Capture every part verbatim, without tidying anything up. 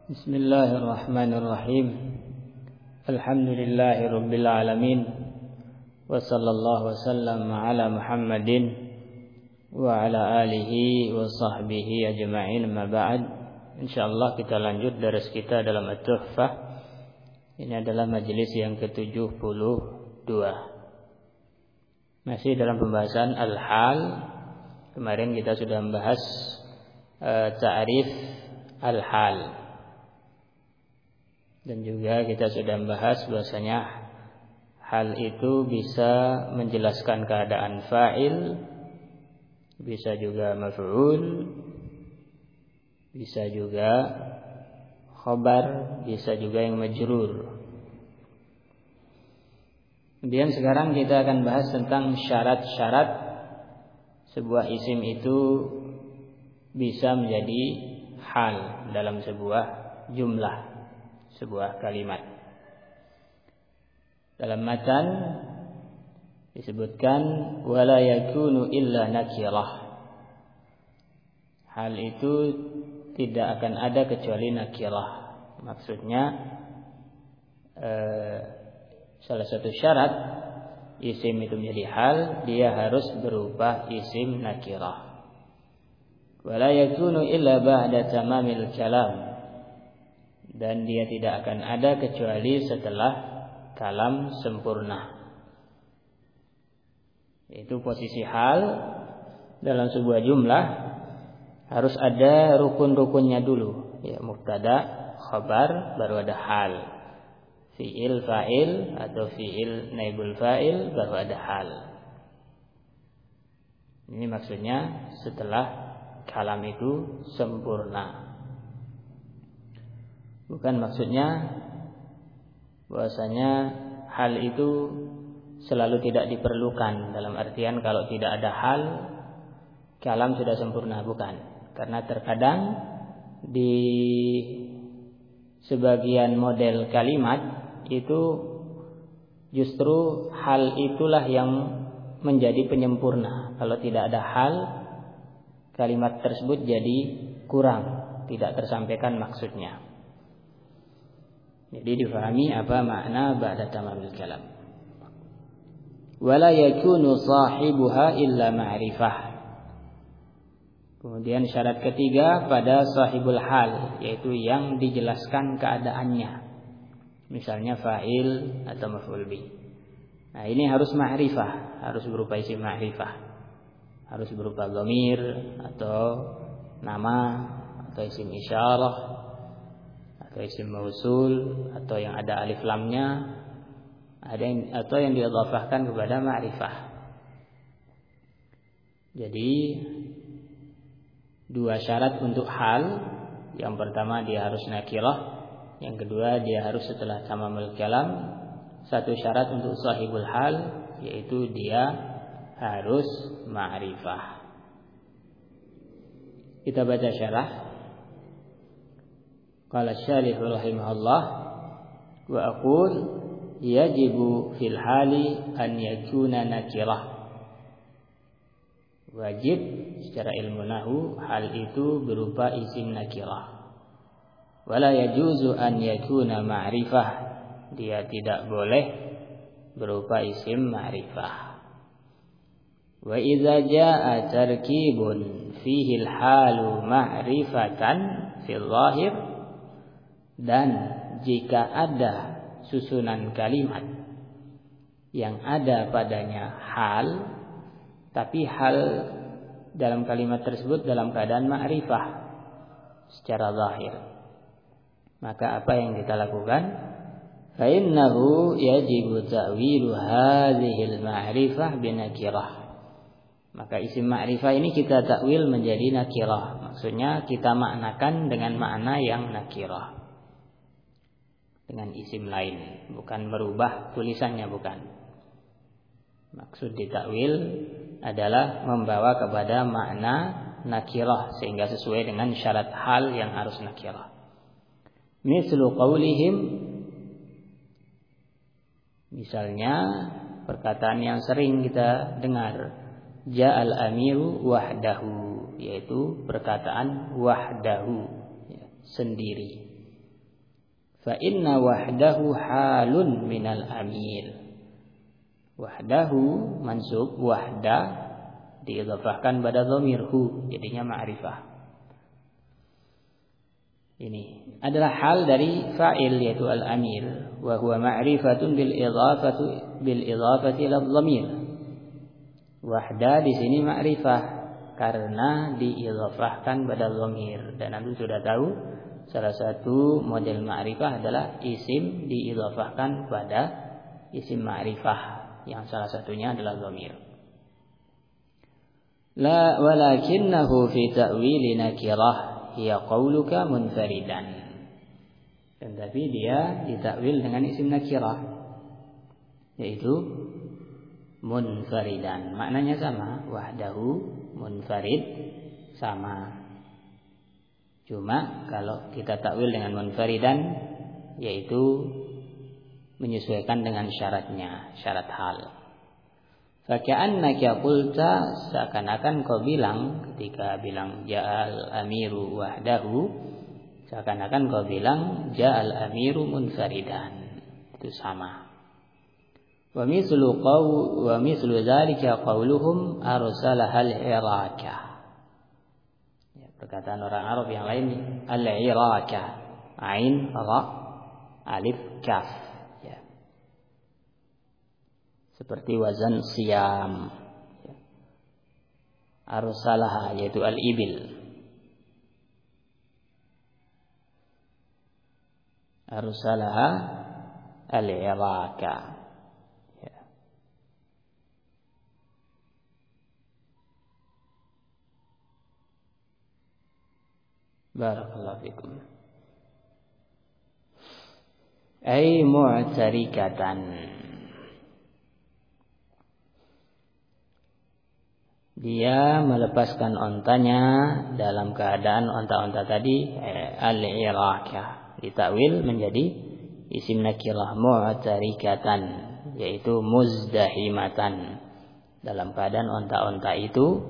Bismillahirrahmanirrahim. Alhamdulillahirabbil alamin. Wa sallallahu wasallam ala Muhammadin wa ala alihi wa sahbihi ajma'in. Ma ba'd. Insyaallah kita lanjut daras kita dalam At-Tuhfah. Ini adalah majelis yang ke tujuh puluh dua. Masih dalam pembahasan al-hal. Kemarin kita sudah membahas uh, ta'rif al-hal. Dan juga kita sudah membahas bahwasanya hal itu bisa menjelaskan keadaan fa'il, bisa juga maf'ul, bisa juga khabar, bisa juga yang majrur. Kemudian sekarang kita akan bahas tentang syarat-syarat sebuah isim itu bisa menjadi hal dalam sebuah jumlah, sebuah kalimat. Dalam matan disebutkan wala yakunu illa nakirah. Hal itu tidak akan ada kecuali nakirah. Maksudnya eh, salah satu syarat isim itu menjadi hal, dia harus berupa isim nakirah. Wala yakunu illa ba'da tamamil kalam. Dan dia tidak akan ada kecuali setelah kalam sempurna. Itu posisi hal dalam sebuah jumlah harus ada rukun-rukunnya dulu. Ya, mubtada, khabar, baru ada hal. Fi'il fa'il atau fi'il naibul fa'il, baru ada hal. Ini maksudnya setelah kalam itu sempurna. Bukan maksudnya bahwasanya hal itu selalu tidak diperlukan, dalam artian kalau tidak ada hal kalam sudah sempurna, bukan. Karena terkadang di sebagian model kalimat itu justru hal itulah yang menjadi penyempurna. Kalau tidak ada hal, kalimat tersebut jadi kurang, tidak tersampaikan maksudnya. Jadi difahami apa makna ba'da tamamil kalam. Wala yakunu sahibuha illa ma'rifah. Kemudian syarat ketiga pada sahibul hal, yaitu yang dijelaskan keadaannya. Misalnya fa'il atau maf'ul bih. Nah, ini harus ma'rifah, harus berupa isim ma'rifah. Harus berupa dhamir atau nama atau isim isyarah atau isim mausul atau yang ada alif lamnya, ada yang, atau yang diidhafahkan kepada ma'rifah. Jadi dua syarat untuk hal. Yang pertama dia harus nakirah, yang kedua dia harus setelah tamamul kalam. Satu syarat untuk sahibul hal, yaitu dia harus ma'rifah. Kita baca syarah. Qala syarih rahimahullah wa aqul yajibu fil hali an yakuna nakirah. Wajib secara ilmu nahwu hal itu berupa isim nakirah. Wala yajuzu an yakuna ma'rifah. Dia tidak boleh berupa isim ma'rifah. Wa idza jaa tarkibun fihi al-halu ma'rifatan fil zahir. Dan jika ada susunan kalimat yang ada padanya hal, tapi hal dalam kalimat tersebut dalam keadaan ma'rifah secara zahir, maka apa yang kita lakukan? Fa innahu yajibu ta'wilu hadhil ma'rifah binakirah. Maka isim ma'rifah ini kita takwil menjadi nakirah. Maksudnya kita maknakan dengan makna yang nakirah, dengan isim lain, bukan merubah tulisannya, bukan. Maksud ditakwil adalah membawa kepada makna nakirah sehingga sesuai dengan syarat hal yang harus nakirah. Mislu qaulihim, misalnya perkataan yang sering kita dengar, ja'al amiru wahdahu, yaitu perkataan wahdahu, ya, sendiri. fa inna wahdahu halun minal amil. Wahdahu mansub, wahda diidhafahkan pada dhamir hu, jadinya ma'rifah. Ini adalah hal dari fa'il yaitu al-amir, wa huwa ma'rifatun bil idhafati bil idhafati ila dhamir. Wahda di sini ma'rifah karena diidhafahkan pada dhamir, dan Anda sudah tahu salah satu model ma'rifah adalah isim diidhafahkan pada isim ma'rifah yang salah satunya adalah dhamir. La walakinnahu fi ta'wili nakirah hiya qauluka munfaridan. Dan tapi dia ditakwil dengan isim nakirah yaitu munfaridan. Maknanya sama, wahdahu, munfarid sama. Cuma kalau kita takwil dengan munfaridan yaitu menyesuaikan dengan syaratnya, syarat hal. Faka'annaka qulta, seakan-akan kau bilang ketika bilang ja'al amiru wahdahu, seakan-akan kau bilang ja'al amiru munfaridan. Itu sama. Wa mislu qaw wa mislu dzalika qauluhum arsalahal iraka. Ya, perkataan orang Arab yang lain al-iraka, ain ra alif kaf. Seperti wazan siam, arsalaha yaitu al-ibil, arsalaha al-iraka. Ya. Barakallahu fikum. Ay mu'tarikatan, dia melepaskan ontanya dalam keadaan onta-onta tadi eh, al-iraka, ditakwil menjadi isim nakirah mu'tarikatan, yaitu muzdahimatan, dalam keadaan onta-onta itu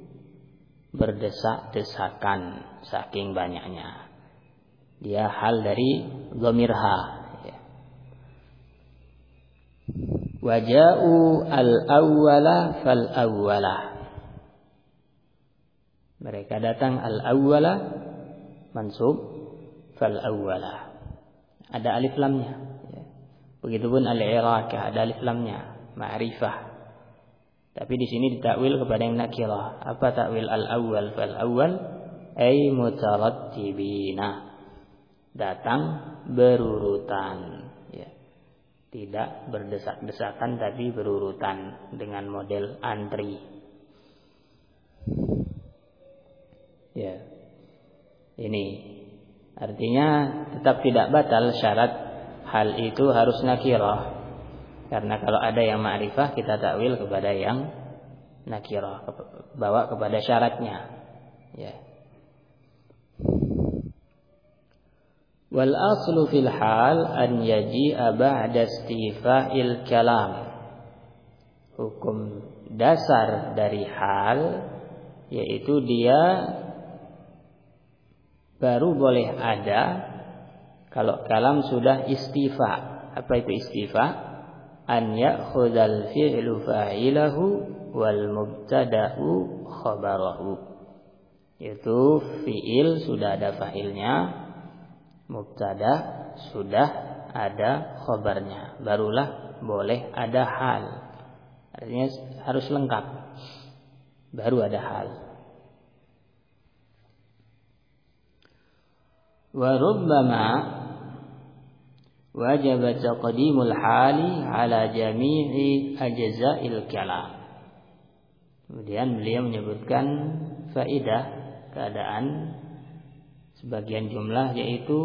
berdesak-desakan saking banyaknya. Dia hal dari dhamirha. Ya. Waja'u al-awwala fal-awwala, mereka datang al-awwala mansub, fal-awwala ada alif lamnya. Ya. Begitupun al-iraka ada alif lamnya, ma'rifah. Tapi di sini ditakwil kepada yang nakirah. Apa takwil al-awwal fal-awwal? Ay mutarattibina, datang berurutan. Ya. Tidak berdesak-desakan tapi berurutan dengan model antri. Ya, ini artinya tetap tidak batal syarat hal itu harus nakirah, karena kalau ada yang ma'rifah kita takwil kepada yang nakirah, bawa kepada syaratnya. Ya. Wal aslu fil hal an yaji'a ba'da istifa'il kalam. Hukum dasar dari hal yaitu dia baru boleh ada kalau kalam sudah istifa. Apa itu istifa? An ya'khudhal fi'lu fa'ilahu wal mubtada'u khabarahu. Itu fi'il sudah ada fa'ilnya, mubtada sudah ada khabarnya, barulah boleh ada hal. Artinya harus lengkap, baru ada hal. Wa rubbama wajib taqdimul hali ala jami'i ajza'il kalam. Kemudian beliau menyebutkan faedah keadaan sebagian jumlah, yaitu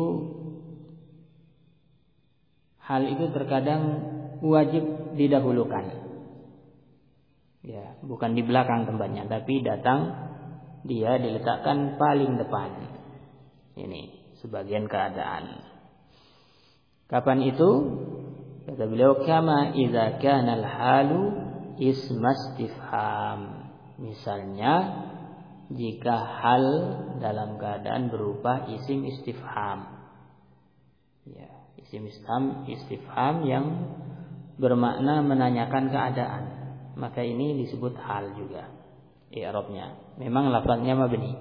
hal itu terkadang wajib didahulukan. Ya, bukan di belakang tempatnya, tapi datang dia diletakkan paling depan. Ini sebagian keadaan. Kapan itu? Kata beliau, kama idza kana al-halu isma istifham. Misalnya jika hal dalam keadaan berupa isim istifham. Ya. Isim istifham, istifham yang bermakna menanyakan keadaan, maka ini disebut hal juga i'rabnya. Memang lafaznya mabni.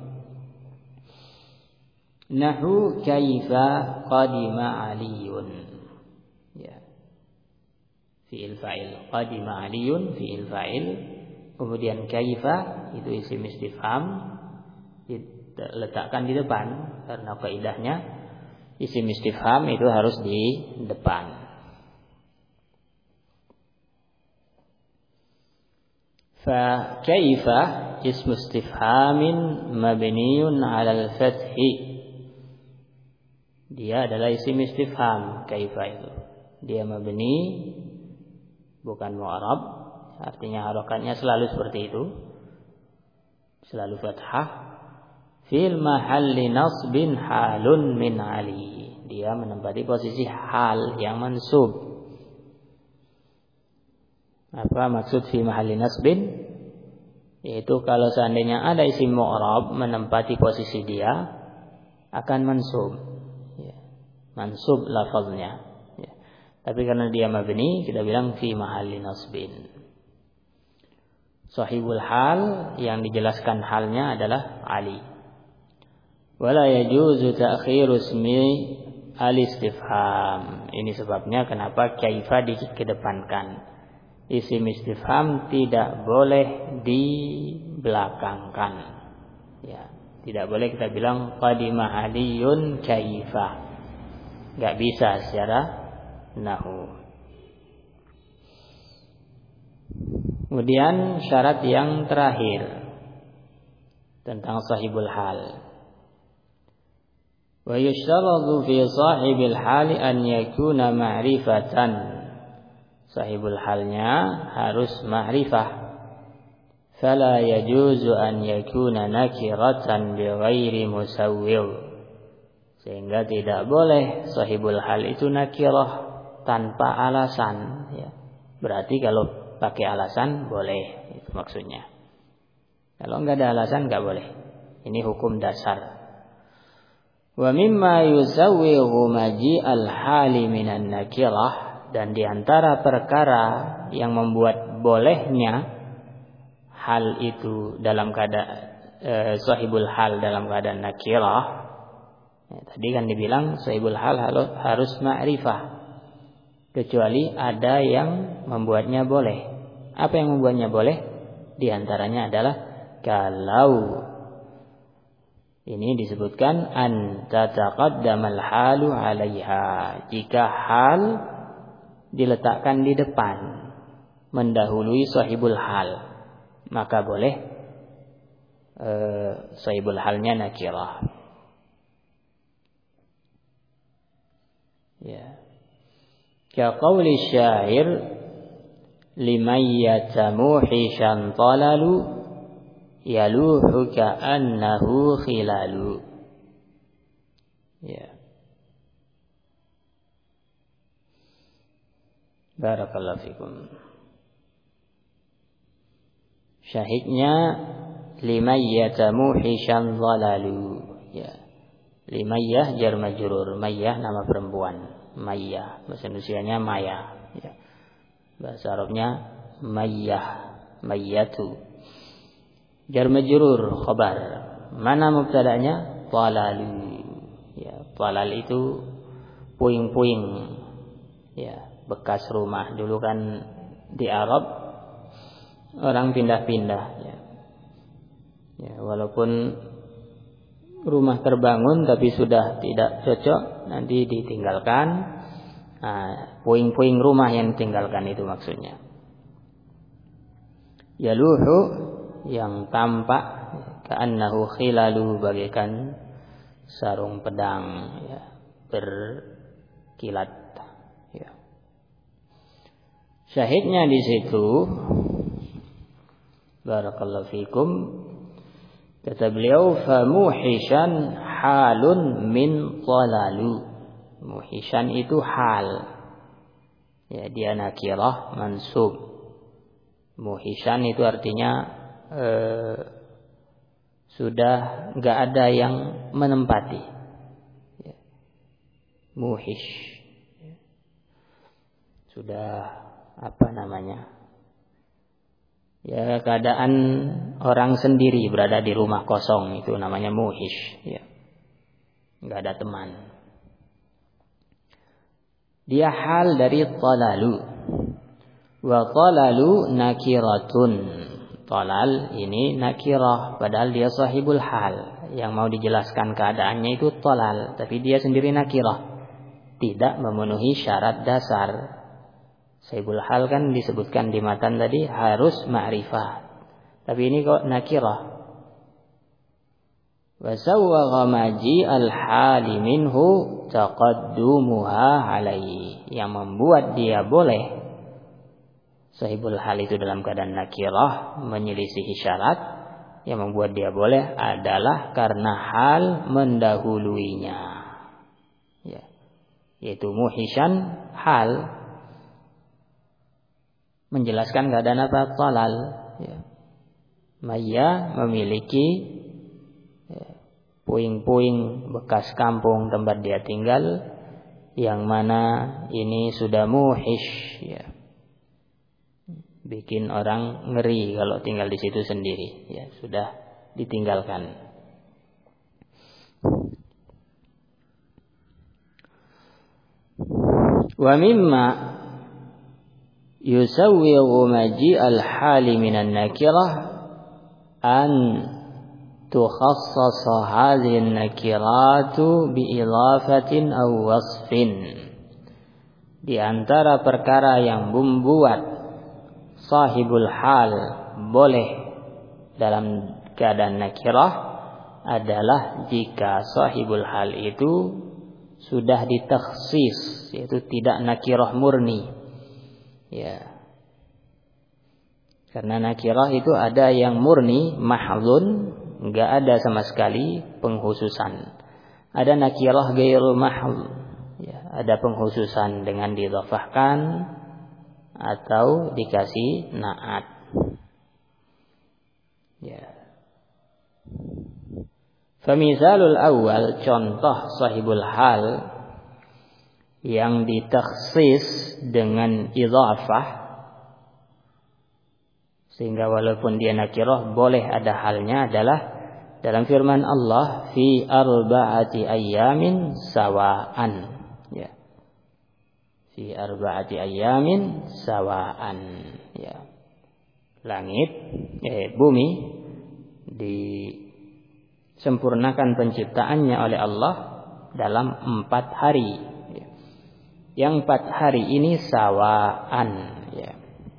Nahu kaifa qadima aliyun. Ya. Fi'il fa'il. Qadima aliyun fi'il fa'il. Kemudian kaifa itu isim istifham, diletakkan di depan karena kaidahnya isim istifham itu harus di depan. Fa kaifa ismu istifhamin mabniun 'ala al-fath. Dia adalah isim istifham kaifa itu. Dia mabni bukan mu'rab, artinya harokatnya selalu seperti itu. Selalu fathah. Fil mahalli nasbin halun min ali. Dia menempati posisi hal yang mansub. Apa maksud fi mahalli nasbin? Yaitu kalau seandainya ada isim mu'rab menempati posisi dia akan mansub. Ya. Mansub lafaznya. Ya. Tapi karena dia mabni kita bilang fi mahalli nasbin. Sahibul hal yang dijelaskan halnya adalah Ali. Wala yajuzu ta'khiru ismi al-istifham. Ini sebabnya kenapa kaifa dikedepankan. Isim istifham tidak boleh dibelakangkan. Ya, tidak boleh kita bilang qadima aliyun kaifa. Enggak bisa secara nahwu. Kemudian syarat yang terakhir tentang sahibul hal. Wa yushtaratu fi sahibil hali an yakuna ma'rifatan. Sahibul halnya harus ma'rifah. Fala yajuzu an yakuna nakiratan bighairi musawwir. Sehingga tidak boleh sahibul hal itu nakirah tanpa alasan. Ya. Berarti kalau pakai alasan boleh, itu maksudnya. Kalau enggak ada alasan enggak boleh. Ini hukum dasar. Wa mimma yusawwiru maji'al hali minan nakirah. Dan diantara perkara yang membuat bolehnya hal itu dalam keadaan e, sahibul hal dalam keadaan nakirah. Ya, tadi kan dibilang sahibul hal harus ma'rifah. Kecuali ada yang membuatnya boleh. Apa yang membuatnya boleh? Di antaranya adalah kalau ini disebutkan an tataqaddamal halu 'alaiha. Jika hal diletakkan di depan mendahului sahibul hal, maka boleh e, sahibul halnya nakirah. Ya. Ka qauli syair liman yatamuhishan talalu yaluhu ka'annahu khilalu. Ya. Barakallahu fikum. Syahidnya limayyata muhishan dhalalu. Ya. Limayyah jar majrur, mayyah nama perempuan, mayyah bahasa Indonesianya maya, ya. Bahasa Arabnya mayyah, mayyatu. Jar majrur khabar. Mana mubtada'nya? Dhalalu. Ya, dhalal itu puing-puing. Ya. Bekas rumah. Dulu kan di Arab orang pindah-pindah ya. Ya, walaupun rumah terbangun tapi sudah tidak cocok, nanti ditinggalkan. Nah, puing-puing rumah yang ditinggalkan itu maksudnya. Yaluhu yang tampak ka'annahu khilalu bagaikan sarung pedang ya, berkilat. Syahidnya di situ barakallahu fikum kata beliau fa muhishan halun min dhalalu. Muhishan itu hal. Ya, dia nakirah mansub. Muhishan itu artinya eh, sudah enggak ada yang menempati. Ya. Muhish sudah apa namanya? Ya, keadaan orang sendiri berada di rumah kosong itu namanya muhish, ya. Enggak ada teman. Dia hal dari talalu. Wa talalu nakiratun. Talal ini nakirah, padahal dia sahibul hal. Yang mau dijelaskan keadaannya itu talal, tapi dia sendiri nakirah. Tidak memenuhi syarat dasar. Sahibul hal kan disebutkan di matan tadi harus ma'rifah. Tapi ini kok nakirah. Wa sawwagha maji al-hali minhu taqaddumuha alaihi. Yang membuat dia boleh sahibul hal itu dalam keadaan nakirah menyelisihi syarat, yang membuat dia boleh adalah karena hal mendahuluinya, ya, yaitu muhishan hal menjelaskan keadaan apa? Talal, ya. Maya memiliki ya, puing-puing bekas kampung tempat dia tinggal, yang mana ini sudah muhish, ya. Bikin orang ngeri kalau tinggal di situ sendiri, ya, sudah ditinggalkan. Wa mimma yusawwighu maji al-hali minan nakirah an tukhassasa hadhihi an-nakiratu bi idhafatin aw wasfin. Di antara perkara yang membuat sahibul hal boleh dalam keadaan nakirah adalah jika sahibul hal itu sudah ditakhsis, yaitu tidak nakirah murni, ya. Karena nakirah itu ada yang murni mahdhun, enggak ada sama sekali penghususan. Ada nakirah ghairu mahdh, ya, ada penghususan dengan didhafahkan atau dikasih naat, ya. Famizalul awal, contoh sahibul hal yang ditakhsis dengan idhafah sehingga walaupun dia nakirah boleh ada halnya adalah dalam firman Allah fi arba'ati ayyamin sawa'an, ya. Fi arba'ati ayyamin sawa'an, ya. Langit, eh, bumi disempurnakan penciptaannya oleh Allah dalam empat hari, ya. Yang empat hari ini sawa'an, ya.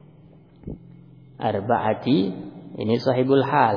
Arba'ati ini sahibul hal,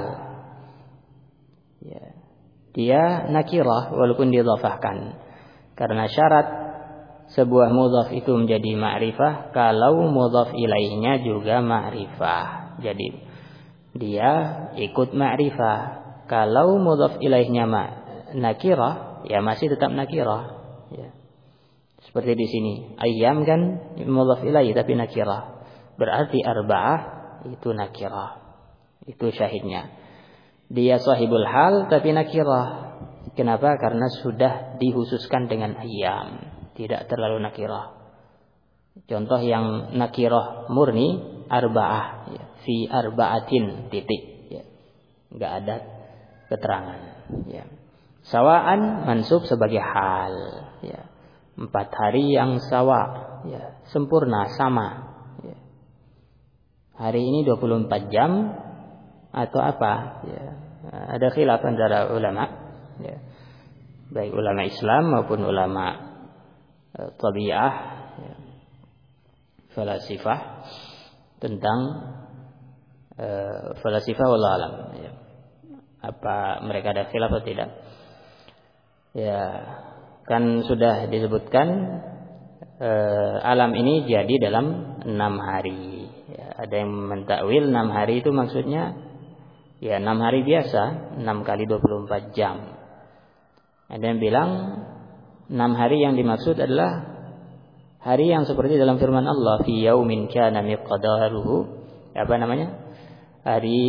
ya. Dia nakirah walaupun didhafahkan, karena syarat sebuah mudhaf itu menjadi ma'rifah kalau mudhaf ilaihnya juga ma'rifah. Jadi dia ikut ma'rifah. Kalau mudhaf ilaihnya ma- nakirah, ya masih tetap nakirah, ya. Seperti di sini, ayyam kan mudhaf ilaih tapi nakirah. Berarti arba'ah itu nakirah. Itu syahidnya. Dia sahibul hal tapi nakirah. Kenapa? Karena sudah dihususkan dengan ayyam, tidak terlalu nakirah. Contoh yang nakirah murni arba'ah, ya. Fi arba'atin titik, ya. Enggak ada keterangan, ya. Sawa'an mansub sebagai hal, ya. Empat hari yang sawa, ya, sempurna, sama, ya. Hari ini dua puluh empat jam atau apa, ya. Ada khilaf antara ulama, ya. Baik ulama Islam maupun ulama uh, tabi'ah, ya, falasifah tentang uh, falasifah wallahu alam, ya. Apa mereka ada khilaf atau tidak? Ya, kan sudah disebutkan uh, alam ini jadi dalam enam hari, ya. Ada yang mentakwil enam hari itu maksudnya ya enam hari biasa, enam kali dua puluh empat jam. Ada yang bilang enam hari yang dimaksud adalah hari yang seperti dalam firman Allah, fi yaumin kana miqdaruhu, apa namanya? Hari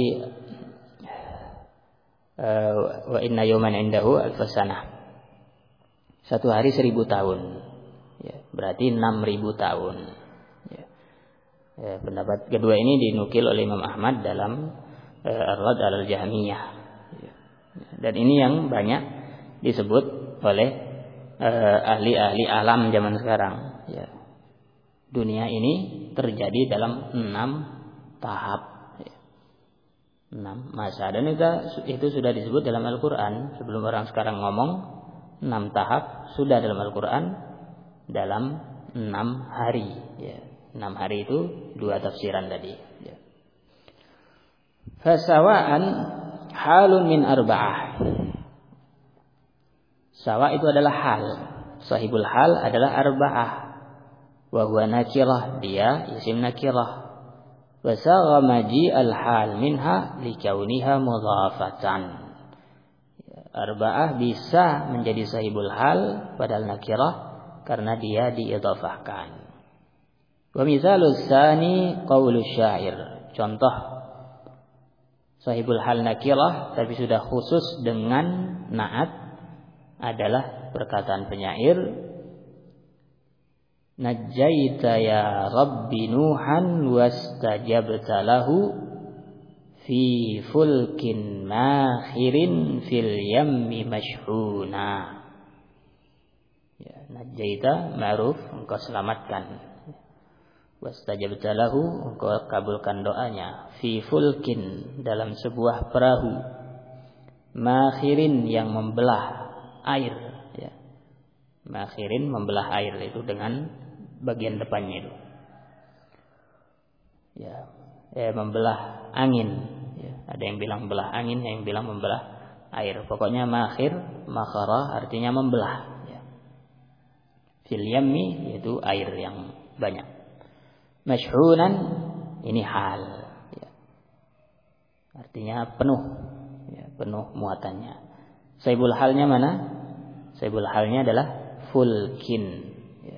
uh, wa inna yawman indahu alfasanah. Satu hari seribu tahun. Ya, berarti enam ribu tahun. Ya, pendapat kedua ini dinukil oleh Imam Ahmad dalam uh, Ar-Rad 'alal Jahmiyah. Ya. Dan ini yang banyak disebut oleh uh, ahli-ahli alam zaman sekarang. Ya. Dunia ini terjadi dalam enam tahap, ya. enam masa. Dan itu, itu sudah disebut dalam Al-Quran. Sebelum orang sekarang ngomong, enam tahap sudah dalam Al-Quran dalam enam hari. Ya. Enam hari itu dua tafsiran tadi. Ya. Fasawaan halun min arba'ah. Sawa itu adalah hal. Sahibul hal adalah arba'ah. Wa huwa nakirah, dia isim nakirah. Wa sagha maji al-hal minha likauniha mudhafatan. Arba'ah bisa menjadi sahibul hal padahal nakirah karena dia diidhafahkan. Wa misalus tsani qaulus syair. Contoh sahibul hal nakirah tapi sudah khusus dengan na'at adalah perkataan penyair, najjaita ya rabbi nuhan wastajabta lahu fi fulkin makhirin fil yammi mashhuna. Ya, najjaita ma'ruf, engkau selamatkan. Wastajabta lahu, engkau kabulkan doanya. Fi fulkin, dalam sebuah perahu. Makhirin, yang membelah air. Ya. Makhirin, membelah air itu dengan bagian depannya itu. Ya, eh, membelah angin. Ya. Ada yang bilang membelah angin, yang bilang membelah air. Pokoknya makhir, makhara artinya membelah. Ya. Fil yammi, yaitu air yang banyak. Mashhunan, ini hal, ya. Artinya penuh, ya, penuh muatannya. Sahibul halnya mana? Sahibul halnya adalah fulkin, ya.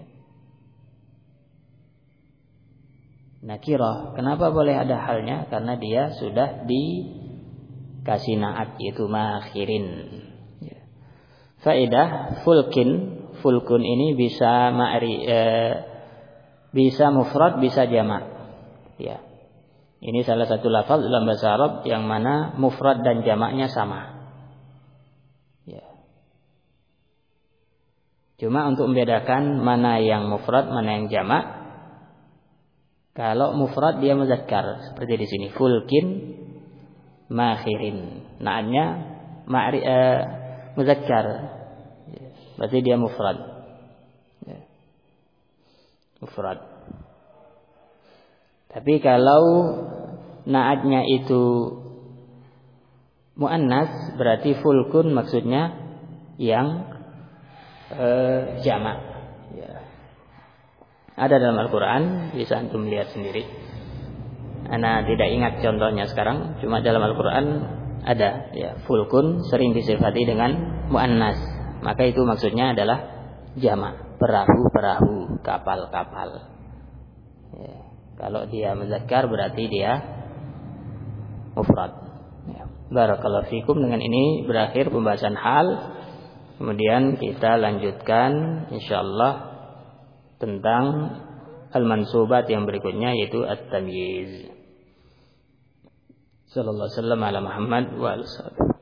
Nakirah, kenapa boleh ada halnya? Karena dia sudah dikasih naat, yaitu makhirin, ya. Faedah fulkin, fulkun ini bisa ma'ri eh, bisa mufrad, bisa jamak. Ya. Ini salah satu lafaz dalam bahasa Arab yang mana mufrad dan jamaknya sama. Ya. Cuma untuk membedakan mana yang mufrad, mana yang jamak. Kalau mufrad dia muzakkar, seperti di sini fulkin makhirin. Naannya ma'ri eh, muzakkar. Ya. Berarti dia mufrad. Mufrad. Tapi kalau naatnya itu muannas, berarti fulkun maksudnya yang eh, jamak. Ya. Ada dalam Al-Quran, bisa antum lihat sendiri. Ana tidak ingat contohnya sekarang, cuma dalam Al-Quran ada. Ya, fulkun sering disifati dengan muannas, maka itu maksudnya adalah jamak. Perahu-perahu, kapal-kapal. Ya. Kalau dia muzakkar berarti dia mufrad. Ya. Barakallahu fikum. Dengan ini berakhir pembahasan hal. Kemudian kita lanjutkan insyaallah tentang al-mansubat yang berikutnya, yaitu at-tamyiz. Sallallahu alaihi wasallam ala Muhammad wa alihi.